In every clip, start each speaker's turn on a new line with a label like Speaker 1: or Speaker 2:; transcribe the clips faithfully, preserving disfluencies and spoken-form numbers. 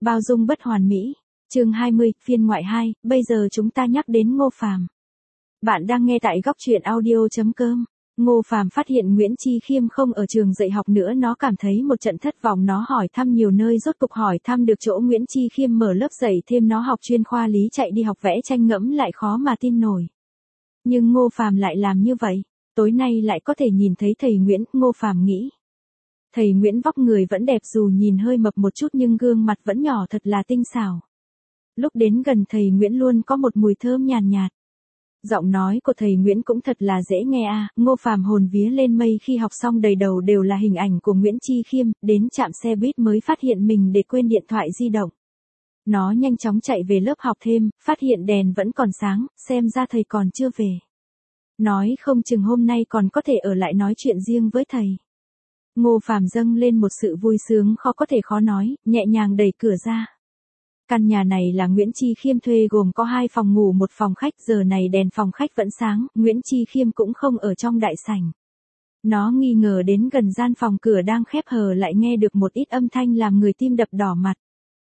Speaker 1: Bao dung bất hoàn mỹ. Chương hai mươi, phiên ngoại hai, bây giờ chúng ta nhắc đến Ngô Phàm. Bạn đang nghe tại góc truyện audio chấm com. Ngô Phàm phát hiện Nguyễn Chi Khiêm không ở trường dạy học nữa, nó cảm thấy một trận thất vọng, nó hỏi thăm nhiều nơi, rốt cục hỏi thăm được chỗ Nguyễn Chi Khiêm mở lớp dạy thêm, nó học chuyên khoa lý, chạy đi học vẽ tranh, ngẫm lại khó mà tin nổi. Nhưng Ngô Phàm lại làm như vậy, tối nay lại có thể nhìn thấy thầy Nguyễn, Ngô Phàm nghĩ. Thầy Nguyễn vóc người vẫn đẹp, dù nhìn hơi mập một chút nhưng gương mặt vẫn nhỏ thật là tinh xảo. Lúc đến gần thầy Nguyễn luôn có một mùi thơm nhàn nhạt, nhạt. Giọng nói của thầy Nguyễn cũng thật là dễ nghe à. Ngô Phàm hồn vía lên mây khi học xong, đầy đầu đều là hình ảnh của Nguyễn Chi Khiêm, đến trạm xe buýt mới phát hiện mình để quên điện thoại di động. Nó nhanh chóng chạy về lớp học thêm, phát hiện đèn vẫn còn sáng, xem ra thầy còn chưa về. Nói không chừng hôm nay còn có thể ở lại nói chuyện riêng với thầy. Ngô Phàm dâng lên một sự vui sướng khó có thể khó nói, nhẹ nhàng đẩy cửa ra. Căn nhà này là Nguyễn Chi Khiêm thuê, gồm có hai phòng ngủ một phòng khách, giờ này đèn phòng khách vẫn sáng, Nguyễn Chi Khiêm cũng không ở trong đại sảnh. Nó nghi ngờ đến gần gian phòng, cửa đang khép hờ lại nghe được một ít âm thanh làm người tim đập đỏ mặt.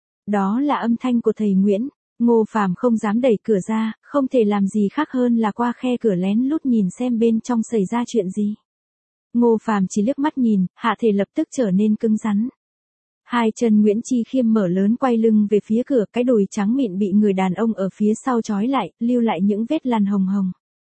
Speaker 1: Đó là âm thanh của thầy Nguyễn. Ngô Phàm không dám đẩy cửa ra, không thể làm gì khác hơn là qua khe cửa lén lút nhìn xem bên trong xảy ra chuyện gì. Ngô Phàm chỉ liếc mắt nhìn, hạ thể lập tức trở nên cứng rắn. Hai chân Nguyễn Chi Khiêm mở lớn, quay lưng về phía cửa, cái đùi trắng mịn bị người đàn ông ở phía sau trói lại, lưu lại những vết lằn hồng hồng.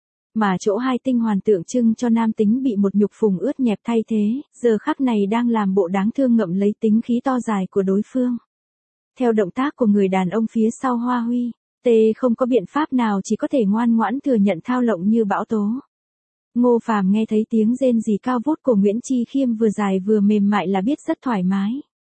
Speaker 1: Mà chỗ hai tinh hoàn tượng trưng cho nam tính bị một nhục phùng ướt nhẹp thay thế, giờ khắc này đang làm bộ đáng thương, ngậm lấy tính khí to dài của đối phương. Theo động tác của người đàn ông phía sau Hoa Huy, tê không có biện pháp nào, chỉ có thể ngoan ngoãn thừa nhận thao lộng như bão tố. Ngô Phàm nghe thấy tiếng rên rỉ cao vút của Nguyễn Chi Khiêm, vừa dài vừa mềm mại là biết rất thoải mái.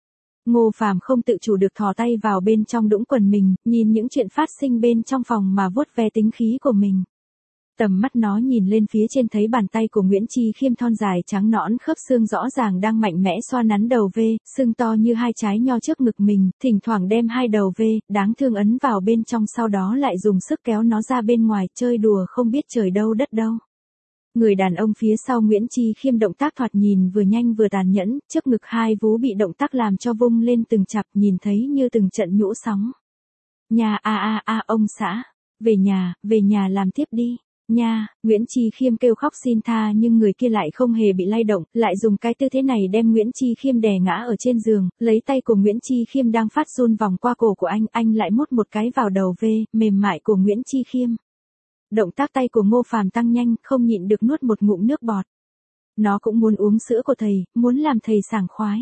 Speaker 1: Ngô Phàm không tự chủ được thò tay vào bên trong đũng quần mình, nhìn những chuyện phát sinh bên trong phòng mà vuốt ve tính khí của mình. Tầm mắt nó nhìn lên phía trên, thấy bàn tay của Nguyễn Chi Khiêm thon dài trắng nõn, khớp xương rõ ràng đang mạnh mẽ xoa nắn đầu V, xương to như hai trái nho trước ngực mình, thỉnh thoảng đem hai đầu V, đáng thương ấn vào bên trong, sau đó lại dùng sức kéo nó ra bên ngoài, chơi đùa không biết trời đâu đất đâu. Người đàn ông phía sau Nguyễn Chi Khiêm động tác thoạt nhìn vừa nhanh vừa tàn nhẫn, trước ngực hai vú bị động tác làm cho vung lên từng chặp, nhìn thấy như từng trận nhũ sóng. Nhà a a a ông xã, về nhà, về nhà làm tiếp đi. Nha, Nguyễn Chi Khiêm kêu khóc xin tha, nhưng người kia lại không hề bị lay động, lại dùng cái tư thế này đem Nguyễn Chi Khiêm đè ngã ở trên giường, lấy tay của Nguyễn Chi Khiêm đang phát run vòng qua cổ của anh, anh lại mút một cái vào đầu V, mềm mại của Nguyễn Chi Khiêm. Động tác tay của Ngô Phàm tăng nhanh, không nhịn được nuốt một ngụm nước bọt. Nó cũng muốn uống sữa của thầy, muốn làm thầy sảng khoái.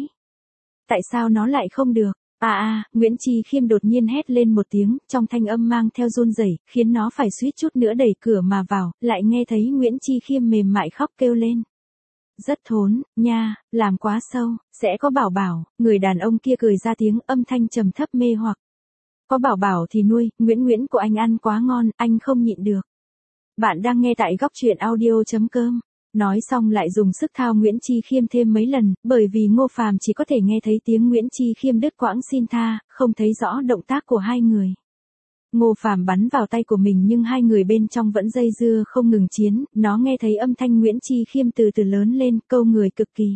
Speaker 1: Tại sao nó lại không được? À à, Nguyễn Chi Khiêm đột nhiên hét lên một tiếng, trong thanh âm mang theo run rẩy, khiến nó phải suýt chút nữa đẩy cửa mà vào, lại nghe thấy Nguyễn Chi Khiêm mềm mại khóc kêu lên. Rất thốn, nha, làm quá sâu, sẽ có bảo bảo. Người đàn ông kia cười ra tiếng, âm thanh trầm thấp mê hoặc. Có bảo bảo thì nuôi, Nguyễn Nguyễn của anh ăn quá ngon, anh không nhịn được. Bạn đang nghe tại góc truyện audio chấm com. Nói xong lại dùng sức thao Nguyễn Chi Khiêm thêm mấy lần, bởi vì Ngô Phàm chỉ có thể nghe thấy tiếng Nguyễn Chi Khiêm đứt quãng xin tha, không thấy rõ động tác của hai người. Ngô Phàm bắn vào tay của mình nhưng hai người bên trong vẫn dây dưa không ngừng chiến, nó nghe thấy âm thanh Nguyễn Chi Khiêm từ từ lớn lên, câu người cực kỳ.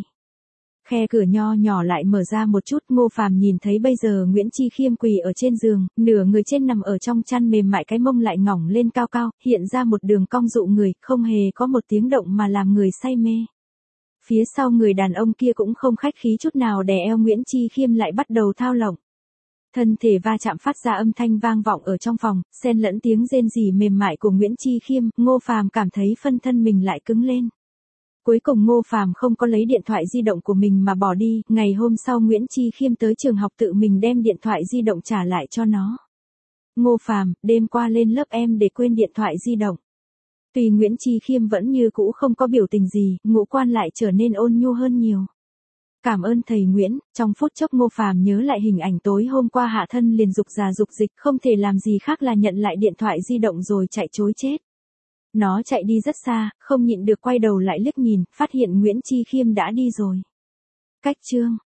Speaker 1: Khe cửa nho nhỏ lại mở ra một chút, Ngô Phàm nhìn thấy bây giờ Nguyễn Chi Khiêm quỳ ở trên giường, nửa người trên nằm ở trong chăn mềm mại, cái mông lại ngỏng lên cao cao, hiện ra một đường cong dụ người, không hề có một tiếng động mà làm người say mê. Phía sau người đàn ông kia cũng không khách khí chút nào đè eo Nguyễn Chi Khiêm lại bắt đầu thao lộng. Thân thể va chạm phát ra âm thanh vang vọng ở trong phòng, xen lẫn tiếng rên rỉ mềm mại của Nguyễn Chi Khiêm, Ngô Phàm cảm thấy phân thân mình lại cứng lên. Cuối cùng Ngô Phàm không có lấy điện thoại di động của mình mà bỏ đi, ngày hôm sau Nguyễn Chi Khiêm tới trường học tự mình đem điện thoại di động trả lại cho nó. Ngô Phàm, đêm qua lên lớp em để quên điện thoại di động. Tuy Nguyễn Chi Khiêm vẫn như cũ không có biểu tình gì, ngũ quan lại trở nên ôn nhu hơn nhiều. Cảm ơn thầy Nguyễn. Trong phút chốc Ngô Phàm nhớ lại hình ảnh tối hôm qua, hạ thân liền dục già dục dịch, không thể làm gì khác là nhận lại điện thoại di động rồi chạy trối chết. Nó chạy đi rất xa, không nhịn được quay đầu lại liếc nhìn, phát hiện Nguyễn Chi Khiêm đã đi rồi. Cách chương